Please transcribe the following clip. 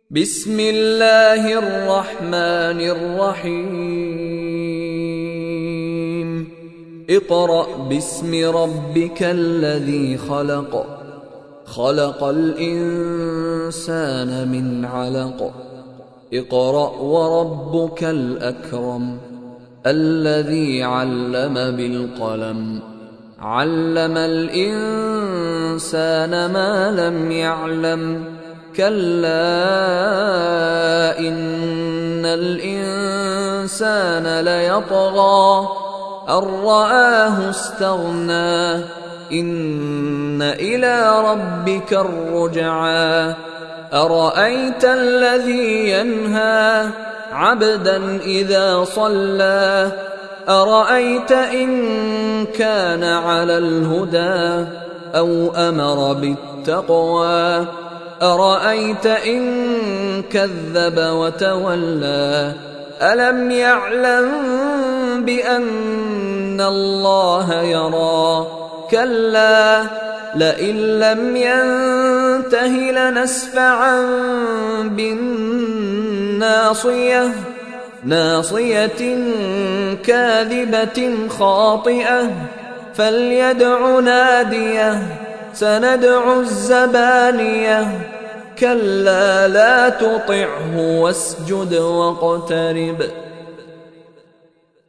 بسم الله الرحمن الرحيم اقرأ باسم ربك الذي خلق خلق الإنسان من علق اقرأ وربك الأكرم الذي علم بالقلم علم الإنسان ما لم يعلم كلا إن الإنسان ليطغى أن رآه استغنى إن إلى ربك الرجعى أرأيت الذي ينهى عبدا إذا صلى أرأيت إن كان على الهدى أو أمر بالتقوى أرأيت إن كذب وتولى ألم يعلم بأن الله يرى كلا لئن لم ينته لنسفعا بالناصية ناصية كاذبة خاطئة فليدع ناديه سندع الزبانية كلا لا تطعه واسجد واقترب